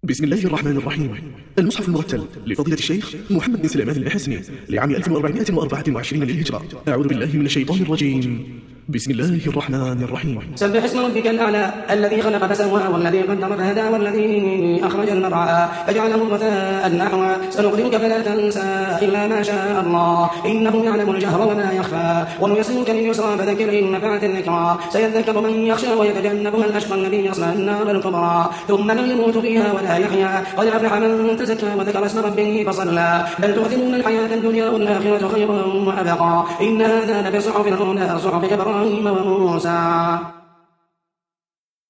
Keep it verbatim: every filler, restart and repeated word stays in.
بسم الله الرحمن الرحيم. المصحف المرتل لفضيلة الشيخ محمد بن سليمان المحسني لعام ألف وأربعمائة وأربعة وعشرين للهجرة. أعوذ بالله من الشيطان الرجيم. بسم الله الرحمن الرحيم. سبح اسم ربك الأعلى الذي خلق فسوى والذي قدر فهدى والذي أخرج المرعى فجعله غثاء نحوا سنقرئك فلا تنسى إلا ما شاء الله إنه يعلم الجهر وما يخفى ونيسرك لليسرى فذكر إن نفعت الذكرى سيذكر من يخشى ويتجنبها الأشقى الذي يصلى النار الكبرى ثم لا يموت فيها ولا يحيا قد أفلح من تزكى وذكر اسم ربه فصلى بل تؤثرون الحياة الدنيا والآخرة خير وأبقى إن هذا لفي صحف الأولى صحف إبراهيم وموسى.